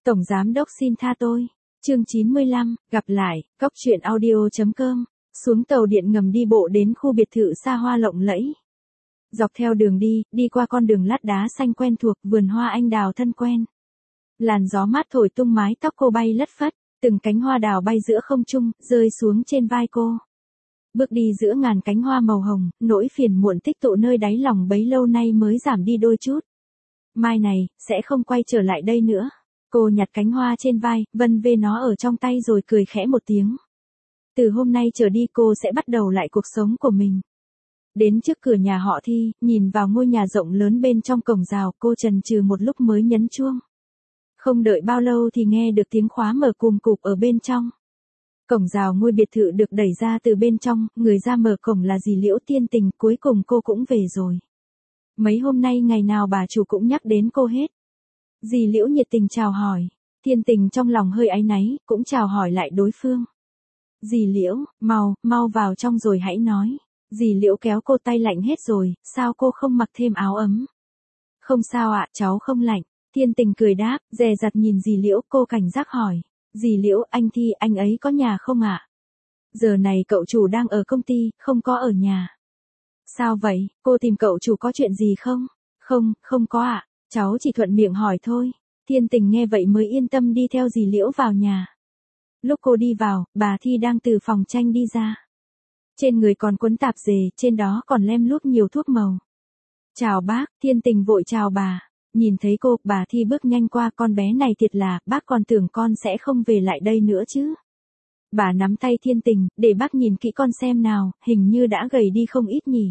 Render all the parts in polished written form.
Tổng giám đốc xin tha tôi. Chương 95, gặp lại, Cóc truyện audio.com. Xuống tàu điện ngầm đi bộ đến khu biệt thự xa hoa lộng lẫy. Dọc theo đường đi qua con đường lát đá xanh quen thuộc, vườn hoa anh đào thân quen. Làn gió mát thổi tung mái tóc cô bay lất phất, từng cánh hoa đào bay giữa không trung, rơi xuống trên vai cô. Bước đi giữa ngàn cánh hoa màu hồng, nỗi phiền muộn tích tụ nơi đáy lòng bấy lâu nay mới giảm đi đôi chút. Mai này, sẽ không quay trở lại đây nữa. Cô nhặt cánh hoa trên vai, vân vê nó ở trong tay rồi cười khẽ một tiếng. Từ hôm nay trở đi cô sẽ bắt đầu lại cuộc sống của mình. Đến trước cửa nhà họ Thi, nhìn vào ngôi nhà rộng lớn bên trong cổng rào, cô chần chừ một lúc mới nhấn chuông. Không đợi bao lâu thì nghe được tiếng khóa mở cùm cụp ở bên trong. Cổng rào ngôi biệt thự được đẩy ra từ bên trong, người ra mở cổng là dì Liễu Tiên Tình, cuối cùng cô cũng về rồi. Mấy hôm nay ngày nào bà chủ cũng nhắc đến cô hết. Dì Liễu nhiệt tình chào hỏi, Tiên Tình trong lòng hơi áy náy, cũng chào hỏi lại đối phương. Dì Liễu, mau vào trong rồi hãy nói. Dì Liễu kéo cô tay lạnh hết rồi, sao cô không mặc thêm áo ấm? Không sao ạ, cháu không lạnh. Tiên Tình cười đáp, dè dặt nhìn dì Liễu, cô cảnh giác hỏi. Dì Liễu, anh Thi, anh ấy có nhà không ạ? Giờ này cậu chủ đang ở công ty, không có ở nhà. Sao vậy, cô tìm cậu chủ có chuyện gì không? Không có ạ, cháu chỉ thuận miệng hỏi thôi. Tiên Tình nghe vậy mới yên tâm đi theo dì Liễu vào nhà. Lúc cô đi vào, bà Thi đang từ phòng tranh đi ra. Trên người còn quấn tạp dề, trên đó còn lem luốc nhiều thuốc màu. Chào bác, Tiên Tình vội chào bà. Nhìn thấy cô, bà Thi bước nhanh qua, con bé này thiệt là, bác còn tưởng con sẽ không về lại đây nữa chứ. Bà nắm tay Tiên Tình, để bác nhìn kỹ con xem nào, hình như đã gầy đi không ít nhỉ.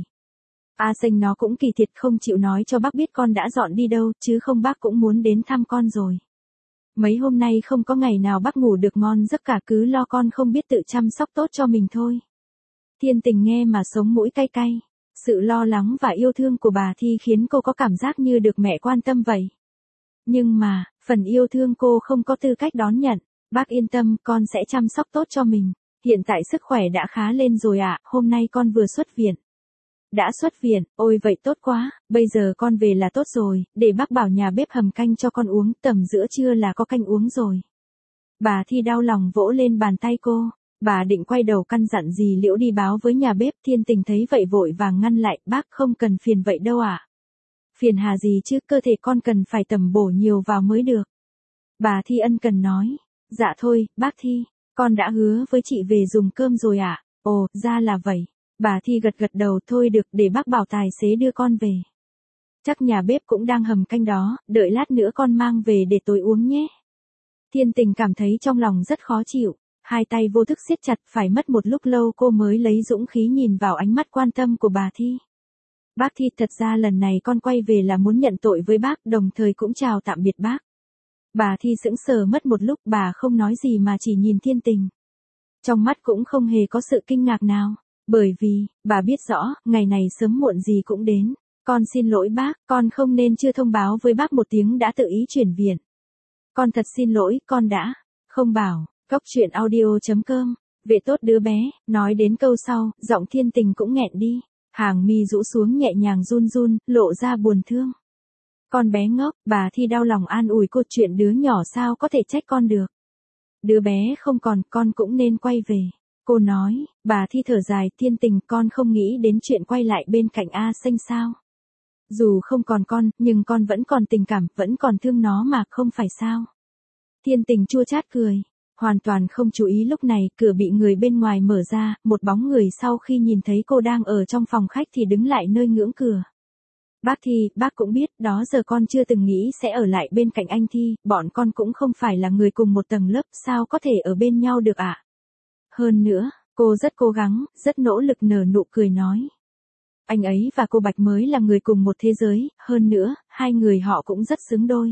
A Xanh nó cũng kỳ thiệt, không chịu nói cho bác biết con đã dọn đi đâu, chứ không bác cũng muốn đến thăm con rồi. Mấy hôm nay không có ngày nào bác ngủ được ngon giấc cả, cứ lo con không biết tự chăm sóc tốt cho mình thôi. Tiên Tình nghe mà sống mũi cay cay. Sự lo lắng và yêu thương của bà Thi khiến cô có cảm giác như được mẹ quan tâm vậy. Nhưng mà, phần yêu thương cô không có tư cách đón nhận. Bác yên tâm, con sẽ chăm sóc tốt cho mình. Hiện tại sức khỏe đã khá lên rồi ạ, hôm nay con vừa xuất viện. Đã xuất viện, ôi vậy tốt quá, bây giờ con về là tốt rồi, để bác bảo nhà bếp hầm canh cho con uống, tầm giữa trưa là có canh uống rồi. Bà Thi đau lòng vỗ lên bàn tay cô. Bà định quay đầu căn dặn dì Liễu đi báo với nhà bếp, Tiên Tình thấy vậy vội vàng ngăn lại, bác không cần phiền vậy đâu ạ. Phiền hà gì chứ, cơ thể con cần phải tầm bổ nhiều vào mới được. Bà Thi ân cần nói, dạ thôi, bác Thi, con đã hứa với chị về dùng cơm rồi ạ. Ồ, ra là vậy. Bà Thi gật đầu, thôi được, để bác bảo tài xế đưa con về. Chắc nhà bếp cũng đang hầm canh đó, đợi lát nữa con mang về để tối uống nhé. Tiên Tình cảm thấy trong lòng rất khó chịu. Hai tay vô thức siết chặt, phải mất một lúc lâu cô mới lấy dũng khí nhìn vào ánh mắt quan tâm của bà Thi. Bác Thi, thật ra lần này con quay về là muốn nhận tội với bác, đồng thời cũng chào tạm biệt bác. Bà Thi sững sờ mất một lúc, bà không nói gì mà chỉ nhìn Tiên Tình. Trong mắt cũng không hề có sự kinh ngạc nào, bởi vì, bà biết rõ, ngày này sớm muộn gì cũng đến. Con xin lỗi bác, con không nên chưa thông báo với bác một tiếng đã tự ý chuyển viện. Con thật xin lỗi, con đã không bảo. Cóc truyện audio.com, vệ tốt đứa bé, nói đến câu sau, giọng Tiên Tình cũng nghẹn đi, hàng mi rũ xuống nhẹ nhàng run run, lộ ra buồn thương. Con bé ngốc, bà Thi đau lòng an ủi cô, chuyện đứa nhỏ sao có thể trách con được. Đứa bé không còn, con cũng nên quay về. Cô nói, bà Thi thở dài, Tiên Tình, con không nghĩ đến chuyện quay lại bên cạnh A Xanh sao. Dù không còn con, nhưng con vẫn còn tình cảm, vẫn còn thương nó mà, không phải sao. Tiên Tình chua chát cười. Hoàn toàn không chú ý lúc này, cửa bị người bên ngoài mở ra, một bóng người sau khi nhìn thấy cô đang ở trong phòng khách thì đứng lại nơi ngưỡng cửa. Bác Thi, bác cũng biết, đó giờ con chưa từng nghĩ sẽ ở lại bên cạnh anh Thi, bọn con cũng không phải là người cùng một tầng lớp, sao có thể ở bên nhau được ạ? Hơn nữa, cô rất cố gắng, rất nỗ lực nở nụ cười nói. Anh ấy và cô Bạch mới là người cùng một thế giới, hơn nữa, hai người họ cũng rất xứng đôi.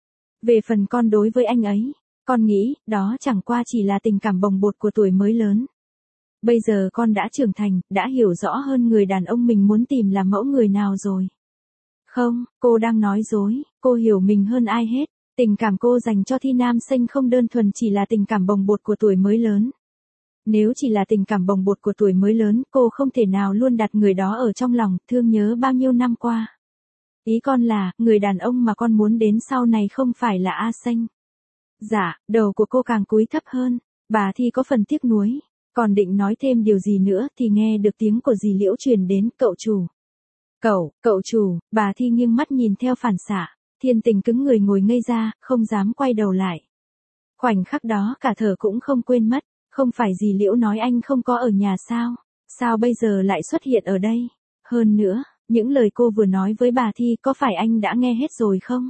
Về phần con đối với anh ấy, con nghĩ, đó chẳng qua chỉ là tình cảm bồng bột của tuổi mới lớn. Bây giờ con đã trưởng thành, đã hiểu rõ hơn người đàn ông mình muốn tìm là mẫu người nào rồi. Không, cô đang nói dối, cô hiểu mình hơn ai hết. Tình cảm cô dành cho Thi Nam Xanh không đơn thuần chỉ là tình cảm bồng bột của tuổi mới lớn. Nếu chỉ là tình cảm bồng bột của tuổi mới lớn, cô không thể nào luôn đặt người đó ở trong lòng, thương nhớ bao nhiêu năm qua. Ý con là, người đàn ông mà con muốn đến sau này không phải là A Xanh. Dạ, đầu của cô càng cúi thấp hơn, bà Thi có phần tiếc nuối. Còn định nói thêm điều gì nữa thì nghe được tiếng của dì Liễu truyền đến, cậu chủ. Cậu chủ, bà Thi nghiêng mắt nhìn theo phản xạ, Thiên Tình cứng người ngồi ngây ra, không dám quay đầu lại. Khoảnh khắc đó cả thở cũng không quên mất, không phải dì Liễu nói anh không có ở nhà sao? Sao bây giờ lại xuất hiện ở đây? Hơn nữa, những lời cô vừa nói với bà Thi có phải anh đã nghe hết rồi không?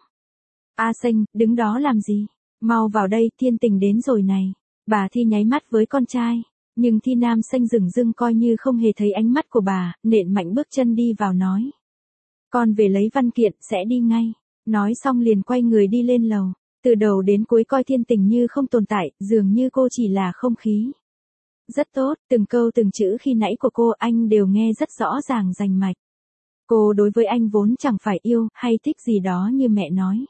A Xanh, đứng đó làm gì? Mau vào đây, Thiên Tình đến rồi này. Bà Thi nháy mắt với con trai, nhưng Thi Nam Xanh dửng dưng coi như không hề thấy ánh mắt của bà, nện mạnh bước chân đi vào nói. Con về lấy văn kiện, sẽ đi ngay. Nói xong liền quay người đi lên lầu. Từ đầu đến cuối coi Thiên Tình như không tồn tại, dường như cô chỉ là không khí. Rất tốt, từng câu từng chữ khi nãy của cô anh đều nghe rất rõ ràng rành mạch. Cô đối với anh vốn chẳng phải yêu hay thích gì đó như mẹ nói.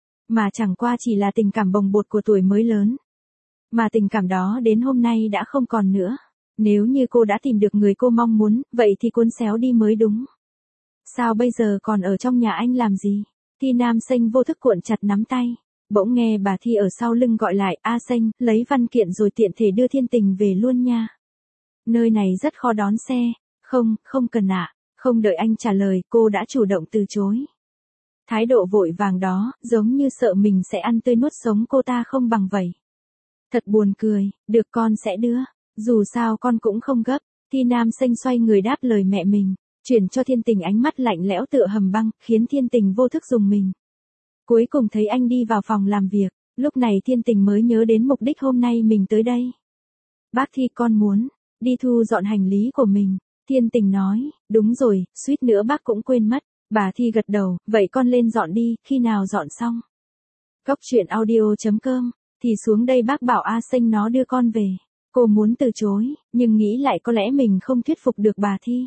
Mà chẳng qua chỉ là tình cảm bồng bột của tuổi mới lớn. Mà tình cảm đó đến hôm nay đã không còn nữa. Nếu như cô đã tìm được người cô mong muốn, vậy thì cuốn xéo đi mới đúng. Sao bây giờ còn ở trong nhà anh làm gì? Thi Nam Xanh vô thức cuộn chặt nắm tay. Bỗng nghe bà Thi ở sau lưng gọi lại, A Xanh, lấy văn kiện rồi tiện thể đưa Thiên Tình về luôn nha. Nơi này rất khó đón xe. Không cần ạ. Không đợi anh trả lời, cô đã chủ động từ chối. Thái độ vội vàng đó, giống như sợ mình sẽ ăn tươi nuốt sống cô ta không bằng vậy. Thật buồn cười, được con sẽ đưa. Dù sao con cũng không gấp. Thi Nam Xanh xoay người đáp lời mẹ mình, chuyển cho Thiên Tình ánh mắt lạnh lẽo tựa hầm băng, khiến Thiên Tình vô thức rùng mình. Cuối cùng thấy anh đi vào phòng làm việc, lúc này Thiên Tình mới nhớ đến mục đích hôm nay mình tới đây. Bác Thi con muốn đi thu dọn hành lý của mình. Thiên Tình nói, đúng rồi, suýt nữa bác cũng quên mất. Bà Thi gật đầu, vậy con lên dọn đi, khi nào dọn xong. Cóc truyện audio.com, thì xuống đây bác bảo A Xanh nó đưa con về. Cô muốn từ chối, nhưng nghĩ lại có lẽ mình không thuyết phục được bà Thi.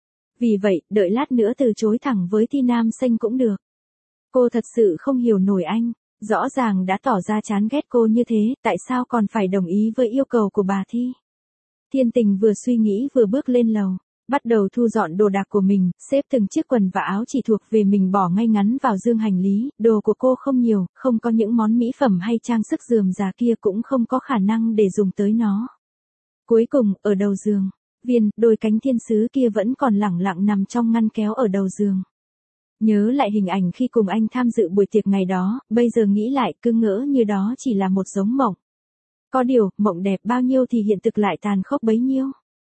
Vì vậy, đợi lát nữa từ chối thẳng với Thi Nam Xanh cũng được. Cô thật sự không hiểu nổi anh, rõ ràng đã tỏ ra chán ghét cô như thế, tại sao còn phải đồng ý với yêu cầu của bà Thi. Thiên Tình vừa suy nghĩ vừa bước lên lầu, bắt đầu thu dọn đồ đạc của mình, xếp từng chiếc quần và áo chỉ thuộc về mình bỏ ngay ngắn vào dương hành lý, đồ của cô không nhiều, không có những món mỹ phẩm hay trang sức rườm rà kia cũng không có khả năng để dùng tới nó. Cuối cùng, ở đầu giường, đôi cánh thiên sứ kia vẫn còn lẳng lặng nằm trong ngăn kéo ở đầu giường. Nhớ lại hình ảnh khi cùng anh tham dự buổi tiệc ngày đó, bây giờ nghĩ lại cứ ngỡ như đó chỉ là một giống mộng. Có điều, mộng đẹp bao nhiêu thì hiện thực lại tàn khốc bấy nhiêu.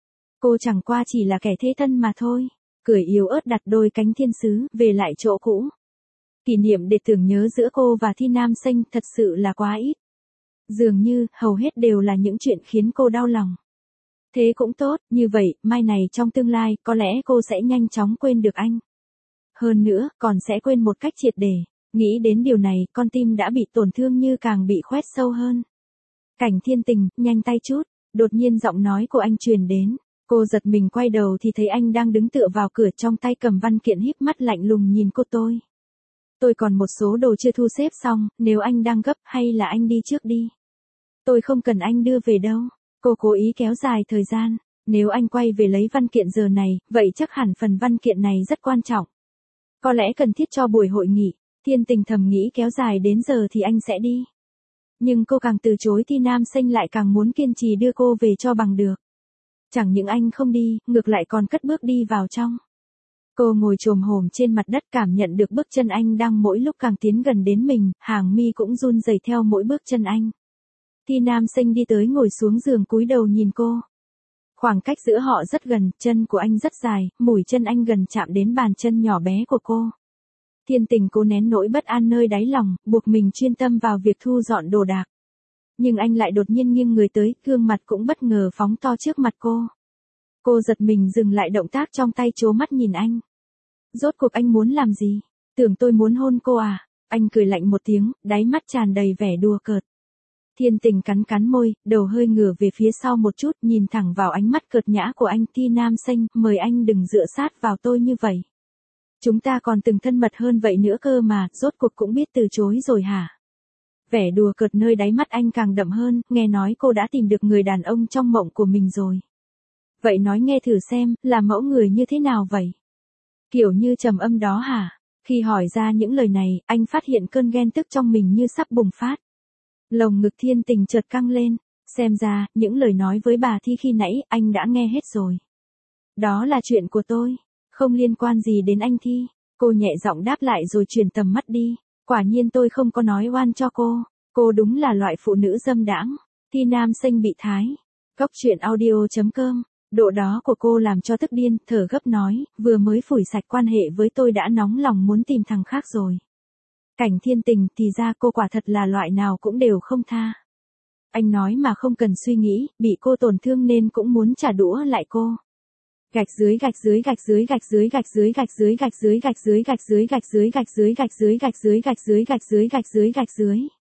Cô chẳng qua chỉ là kẻ thế thân mà thôi. Cười yếu ớt đặt đôi cánh thiên sứ về lại chỗ cũ. Kỷ niệm để tưởng nhớ giữa cô và Thi Nam Xanh thật sự là quá ít. Dường như, hầu hết đều là những chuyện khiến cô đau lòng. Thế cũng tốt, như vậy, mai này trong tương lai, có lẽ cô sẽ nhanh chóng quên được anh. Hơn nữa, còn sẽ quên một cách triệt để. Nghĩ đến điều này, con tim đã bị tổn thương như càng bị khoét sâu hơn. Cảnh Thiên Tình, nhanh tay chút. Đột nhiên giọng nói của anh truyền đến. Cô giật mình quay đầu thì thấy anh đang đứng tựa vào cửa trong tay cầm văn kiện híp mắt lạnh lùng nhìn cô tôi. Tôi còn một số đồ chưa thu xếp xong, nếu anh đang gấp hay là anh đi trước đi. Tôi không cần anh đưa về đâu. Cô cố ý kéo dài thời gian. Nếu anh quay về lấy văn kiện giờ này, vậy chắc hẳn phần văn kiện này rất quan trọng. Có lẽ cần thiết cho buổi hội nghị. Thiên Tình thầm nghĩ kéo dài đến giờ thì anh sẽ đi. Nhưng cô càng từ chối thì Nam Xanh lại càng muốn kiên trì đưa cô về cho bằng được. Chẳng những anh không đi, ngược lại còn cất bước đi vào trong. Cô ngồi chồm hổm trên mặt đất cảm nhận được bước chân anh đang mỗi lúc càng tiến gần đến mình, hàng mi cũng run rẩy theo mỗi bước chân anh. Thi Nam Xanh đi tới ngồi xuống giường cúi đầu nhìn cô. Khoảng cách giữa họ rất gần, chân của anh rất dài, mũi chân anh gần chạm đến bàn chân nhỏ bé của cô. Thiên Tình cố nén nỗi bất an nơi đáy lòng, buộc mình chuyên tâm vào việc thu dọn đồ đạc. Nhưng anh lại đột nhiên nghiêng người tới, gương mặt cũng bất ngờ phóng to trước mặt cô. Cô giật mình dừng lại động tác trong tay trố mắt nhìn anh. Rốt cuộc anh muốn làm gì? Tưởng tôi muốn hôn cô à? Anh cười lạnh một tiếng, đáy mắt tràn đầy vẻ đùa cợt. Thiên Tình cắn cắn môi, đầu hơi ngửa về phía sau một chút, nhìn thẳng vào ánh mắt cợt nhã của anh. Thi Nam Xanh, mời anh đừng dựa sát vào tôi như vậy. Chúng ta còn từng thân mật hơn vậy nữa cơ mà, rốt cuộc cũng biết từ chối rồi hả? Vẻ đùa cợt nơi đáy mắt anh càng đậm hơn, nghe nói cô đã tìm được người đàn ông trong mộng của mình rồi. Vậy nói nghe thử xem, là mẫu người như thế nào vậy? Kiểu như trầm âm đó hả? Khi hỏi ra những lời này, anh phát hiện cơn ghen tức trong mình như sắp bùng phát. Lồng ngực Thiên Tình chợt căng lên, xem ra, những lời nói với bà Thi khi nãy, anh đã nghe hết rồi. Đó là chuyện của tôi, không liên quan gì đến anh Thi. Cô nhẹ giọng đáp lại rồi chuyển tầm mắt đi. Quả nhiên tôi không có nói oan cho cô đúng là loại phụ nữ dâm đãng. Thi Nam Sinh bị thái. Cóc truyện audio.com. Độ đó của cô làm cho tức điên, thở gấp nói, vừa mới phủi sạch quan hệ với tôi đã nóng lòng muốn tìm thằng khác rồi. Cảnh Thiên Tình thì ra cô quả thật là loại nào cũng đều không tha. Anh nói mà không cần suy nghĩ, bị cô tổn thương nên cũng muốn trả đũa lại cô. Gạch dưới gạch dưới gạch dưới gạch dưới gạch dưới gạch dưới gạch dưới gạch dưới gạch dưới gạch dưới gạch dưới gạch dưới gạch dưới gạch dưới gạch dưới gạch dưới gạch dưới.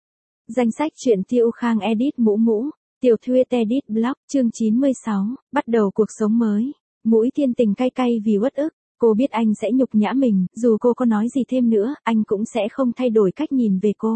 Danh sách truyện Tiêu Khang edit mũ mũ, tiểu thuyết edit blog, chương 96, bắt đầu cuộc sống mới. Mũi Thiên Tình cay cay vì uất ức, cô biết anh sẽ nhục nhã mình, dù cô có nói gì thêm nữa, anh cũng sẽ không thay đổi cách nhìn về cô.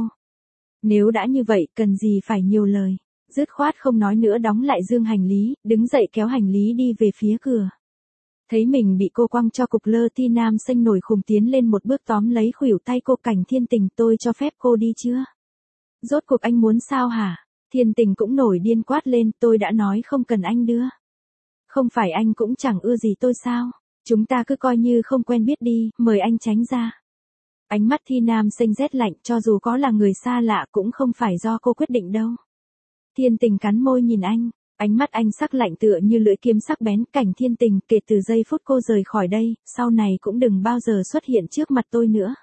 Nếu đã như vậy, cần gì phải nhiều lời. Dứt khoát không nói nữa đóng lại dương hành lý, đứng dậy kéo hành lý đi về phía cửa. Thấy mình bị cô quăng cho cục lơ, Thi Nam Sinh nổi khùng tiến lên một bước tóm lấy khuỷu tay cô. Cảnh Thiên Tình, tôi cho phép cô đi chưa? Rốt cuộc anh muốn sao hả? Thiên Tình cũng nổi điên quát lên, tôi đã nói không cần anh đưa. Không phải anh cũng chẳng ưa gì tôi sao? Chúng ta cứ coi như không quen biết đi, mời anh tránh ra. Ánh mắt Thi Nam Sinh rét lạnh, cho dù có là người xa lạ cũng không phải do cô quyết định đâu. Thiên Tình cắn môi nhìn anh. Ánh mắt anh sắc lạnh tựa như lưỡi kiếm sắc bén. Cảnh Thiên Tình, kể từ giây phút cô rời khỏi đây, sau này cũng đừng bao giờ xuất hiện trước mặt tôi nữa.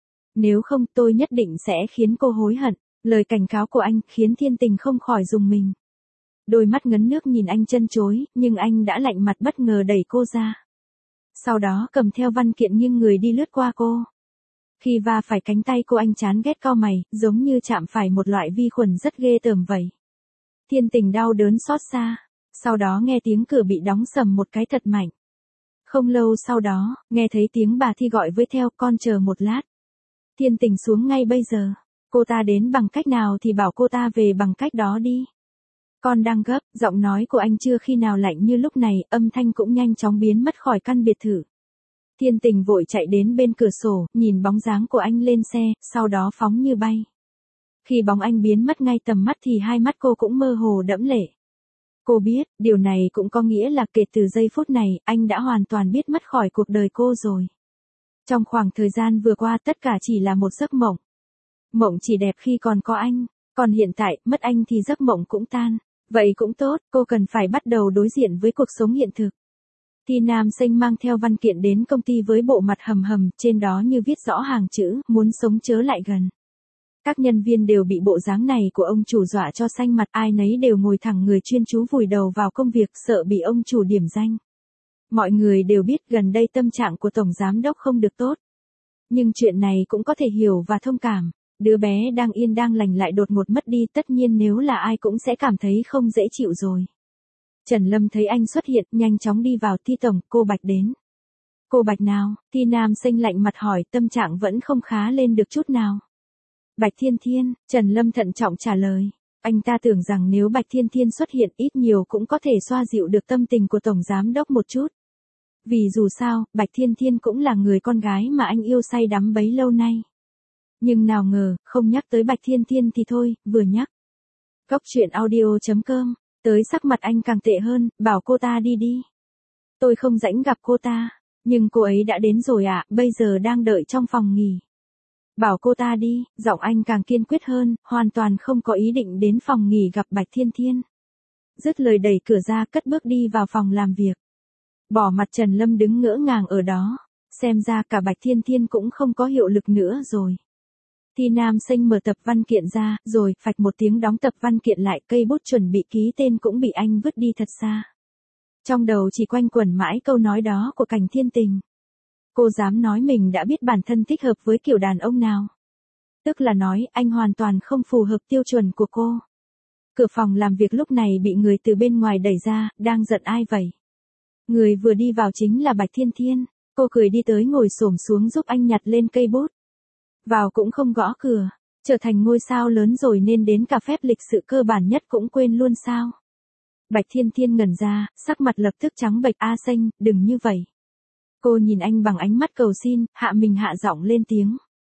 Nếu không tôi nhất định sẽ khiến cô hối hận. Lời cảnh cáo của anh khiến Thiên Tình không khỏi rùng mình. Đôi mắt ngấn nước nhìn anh chân chối, nhưng anh đã lạnh mặt bất ngờ đẩy cô ra. Sau đó cầm theo văn kiện nghiêng người đi lướt qua cô. Khi va phải cánh tay cô anh chán ghét cau mày, giống như chạm phải một loại vi khuẩn rất ghê tởm vậy. Thiên Tình đau đớn xót xa. Sau đó nghe tiếng cửa bị đóng sầm một cái thật mạnh. Không lâu sau đó, nghe thấy tiếng bà Thi gọi với theo, con chờ một lát. Thiên Tình xuống ngay bây giờ. Cô ta đến bằng cách nào thì bảo cô ta về bằng cách đó đi. Con đang gấp, giọng nói của anh chưa khi nào lạnh như lúc này, âm thanh cũng nhanh chóng biến mất khỏi căn biệt thự. Thiên Tình vội chạy đến bên cửa sổ, nhìn bóng dáng của anh lên xe, sau đó phóng như bay. Khi bóng anh biến mất ngay tầm mắt thì hai mắt cô cũng mơ hồ đẫm lệ. Cô biết, điều này cũng có nghĩa là kể từ giây phút này, anh đã hoàn toàn biết mất khỏi cuộc đời cô rồi. Trong khoảng thời gian vừa qua tất cả chỉ là một giấc mộng. Mộng chỉ đẹp khi còn có anh, còn hiện tại, mất anh thì giấc mộng cũng tan. Vậy cũng tốt, cô cần phải bắt đầu đối diện với cuộc sống hiện thực. Thi Nam Sinh mang theo văn kiện đến công ty với bộ mặt hầm hầm, trên đó như viết rõ hàng chữ, muốn sống chớ lại gần. Các nhân viên đều bị bộ dáng này của ông chủ dọa cho xanh mặt, ai nấy đều ngồi thẳng người chuyên chú vùi đầu vào công việc, sợ bị ông chủ điểm danh. Mọi người đều biết gần đây tâm trạng của tổng giám đốc không được tốt. Nhưng chuyện này cũng có thể hiểu và thông cảm. Đứa bé đang yên đang lành lại đột ngột mất đi, tất nhiên nếu là ai cũng sẽ cảm thấy không dễ chịu rồi. Trần Lâm thấy anh xuất hiện, nhanh chóng đi vào. Thi tổng, cô Bạch đến. Cô Bạch nào? Thi Nam Sinh lạnh mặt hỏi, tâm trạng vẫn không khá lên được chút nào. Bạch Thiên Thiên, Trần Lâm thận trọng trả lời. Anh ta tưởng rằng nếu Bạch Thiên Thiên xuất hiện ít nhiều cũng có thể xoa dịu được tâm tình của tổng giám đốc một chút. Vì dù sao, Bạch Thiên Thiên cũng là người con gái mà anh yêu say đắm bấy lâu nay. Nhưng nào ngờ, không nhắc tới Bạch Thiên Thiên thì thôi, vừa nhắc. Cóc truyện audio.com, tới sắc mặt anh càng tệ hơn, bảo cô ta đi đi. Tôi không rảnh gặp cô ta, nhưng cô ấy đã đến rồi ạ, bây giờ đang đợi trong phòng nghỉ. Bảo cô ta đi, giọng anh càng kiên quyết hơn, hoàn toàn không có ý định đến phòng nghỉ gặp Bạch Thiên Thiên. Dứt lời đẩy cửa ra, cất bước đi vào phòng làm việc. Bỏ mặt Trần Lâm đứng ngỡ ngàng ở đó, xem ra cả Bạch Thiên Thiên cũng không có hiệu lực nữa rồi. Thi Nam Sinh mở tập văn kiện ra, rồi phạch một tiếng đóng tập văn kiện lại, cây bút chuẩn bị ký tên cũng bị anh vứt đi thật xa. Trong đầu chỉ quanh quẩn mãi câu nói đó của Cảnh Thiên Tình. Cô dám nói mình đã biết bản thân thích hợp với kiểu đàn ông nào. Tức là nói anh hoàn toàn không phù hợp tiêu chuẩn của cô. Cửa phòng làm việc lúc này bị người từ bên ngoài đẩy ra, đang giận ai vậy? Người vừa đi vào chính là Bạch Thiên Thiên. Cô cười đi tới ngồi xổm xuống giúp anh nhặt lên cây bút. Vào cũng không gõ cửa, trở thành ngôi sao lớn rồi nên đến cả phép lịch sự cơ bản nhất cũng quên luôn sao? Bạch Thiên Thiên ngẩn ra, sắc mặt lập tức trắng bệch. A Sinh, đừng như vậy. Cô nhìn anh bằng ánh mắt cầu xin, hạ mình hạ giọng lên tiếng.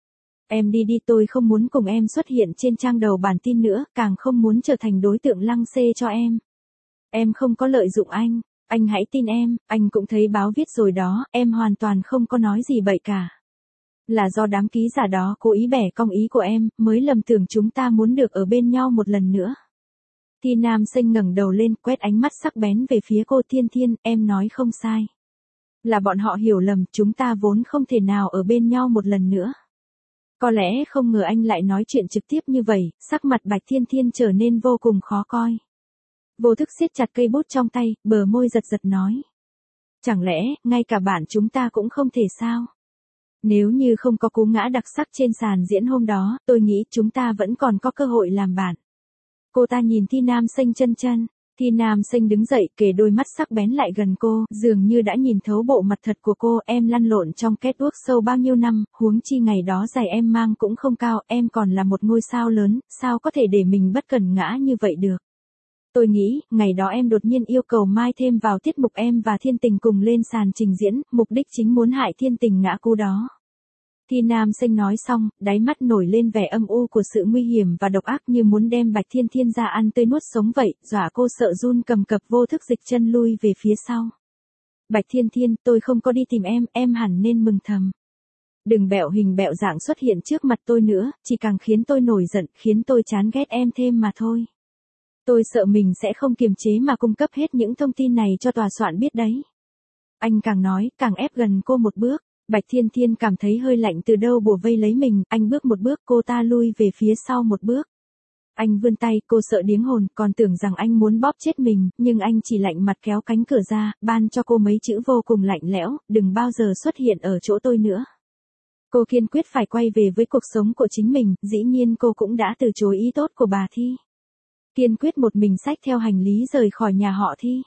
Em đi đi, tôi không muốn cùng em xuất hiện trên trang đầu bản tin nữa, càng không muốn trở thành đối tượng lăng xê cho em. Em không có lợi dụng anh hãy tin em, anh cũng thấy báo viết rồi đó, em hoàn toàn không có nói gì bậy cả. Là do đám ký giả đó cố ý bẻ cong ý của em, mới lầm tưởng chúng ta muốn được ở bên nhau một lần nữa. Thi Nam Sinh ngẩng đầu lên, quét ánh mắt sắc bén về phía cô. Thiên Thiên, em nói không sai. Là bọn họ hiểu lầm, chúng ta vốn không thể nào ở bên nhau một lần nữa. Có lẽ không ngờ anh lại nói chuyện trực tiếp như vậy, sắc mặt Bạch Thiên Thiên trở nên vô cùng khó coi. Vô thức siết chặt cây bút trong tay, bờ môi giật giật nói. Chẳng lẽ, ngay cả bạn chúng ta cũng không thể sao? Nếu như không có cú ngã đặc sắc trên sàn diễn hôm đó, tôi nghĩ chúng ta vẫn còn có cơ hội làm bạn. Cô ta nhìn Thi Nam Sinh chân chân. Thi Nam Sinh đứng dậy, kề đôi mắt sắc bén lại gần cô, dường như đã nhìn thấu bộ mặt thật của cô. Em lăn lộn trong catwalk sâu bao nhiêu năm, huống chi ngày đó giày em mang cũng không cao, em còn là một ngôi sao lớn, sao có thể để mình bất cần ngã như vậy được. Tôi nghĩ, ngày đó em đột nhiên yêu cầu Mai thêm vào tiết mục em và Thiên Tình cùng lên sàn trình diễn, mục đích chính muốn hại Thiên Tình ngã cú đó. Thi Nam Sinh nói xong, đáy mắt nổi lên vẻ âm u của sự nguy hiểm và độc ác như muốn đem Bạch Thiên Thiên ra ăn tươi nuốt sống vậy, dọa cô sợ run cầm cập vô thức dịch chân lui về phía sau. Bạch Thiên Thiên, tôi không có đi tìm em hẳn nên mừng thầm. Đừng bẹo hình bẹo dạng xuất hiện trước mặt tôi nữa, chỉ càng khiến tôi nổi giận, khiến tôi chán ghét em thêm mà thôi. Tôi sợ mình sẽ không kiềm chế mà cung cấp hết những thông tin này cho tòa soạn biết đấy. Anh càng nói, càng ép gần cô một bước. Bạch Thiên Thiên cảm thấy hơi lạnh từ đâu bủa vây lấy mình, anh bước một bước, cô ta lui về phía sau một bước. Anh vươn tay, cô sợ điếng hồn, còn tưởng rằng anh muốn bóp chết mình, nhưng anh chỉ lạnh mặt kéo cánh cửa ra, ban cho cô mấy chữ vô cùng lạnh lẽo, đừng bao giờ xuất hiện ở chỗ tôi nữa. Cô kiên quyết phải quay về với cuộc sống của chính mình, dĩ nhiên cô cũng đã từ chối ý tốt của bà Thi. Kiên quyết một mình xách theo hành lý rời khỏi nhà họ Thi.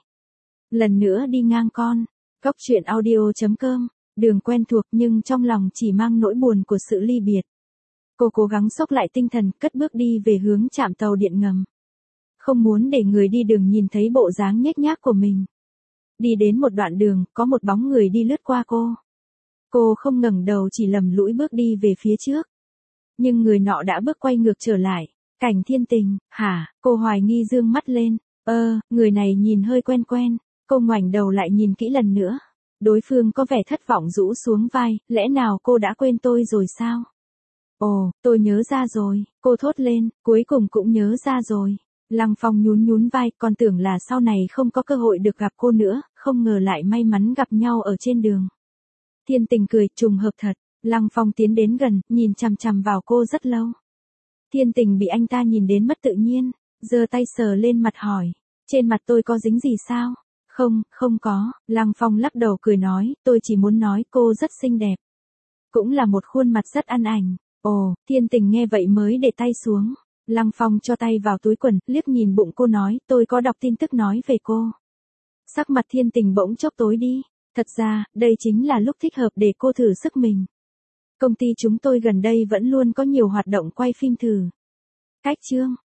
Lần nữa đi ngang con. Góc truyện audio.com. Đường quen thuộc nhưng trong lòng chỉ mang nỗi buồn của sự ly biệt. Cô cố gắng xốc lại tinh thần, cất bước đi về hướng trạm tàu điện ngầm. Không muốn để người đi đường nhìn thấy bộ dáng nhếch nhác của mình. Đi đến một đoạn đường, có một bóng người đi lướt qua cô. Cô không ngẩng đầu, chỉ lầm lũi bước đi về phía trước. Nhưng người nọ đã bước quay ngược trở lại. Cảnh Thiên Tình, hả? Cô hoài nghi dương mắt lên. Người này nhìn hơi quen quen. Cô ngoảnh đầu lại nhìn kỹ lần nữa. Đối phương có vẻ thất vọng rũ xuống vai, lẽ nào cô đã quên tôi rồi sao? Ồ, tôi nhớ ra rồi, cô thốt lên, cuối cùng cũng nhớ ra rồi. Lăng Phong nhún nhún vai, còn tưởng là sau này không có cơ hội được gặp cô nữa, không ngờ lại may mắn gặp nhau ở trên đường. Thiên Tình cười, trùng hợp thật. Lăng Phong tiến đến gần, nhìn chằm chằm vào cô rất lâu. Thiên Tình bị anh ta nhìn đến mất tự nhiên, giơ tay sờ lên mặt hỏi, trên mặt tôi có dính gì sao? Không có, Lăng Phong lắc đầu cười nói, tôi chỉ muốn nói cô rất xinh đẹp. Cũng là một khuôn mặt rất ăn ảnh. Ồ, Thiên Tình nghe vậy mới để tay xuống. Lăng Phong cho tay vào túi quần, liếc nhìn bụng cô nói, tôi có đọc tin tức nói về cô. Sắc mặt Thiên Tình bỗng chốc tối đi. Thật ra, đây chính là lúc thích hợp để cô thử sức mình. Công ty chúng tôi gần đây vẫn luôn có nhiều hoạt động quay phim thử. Cách chương.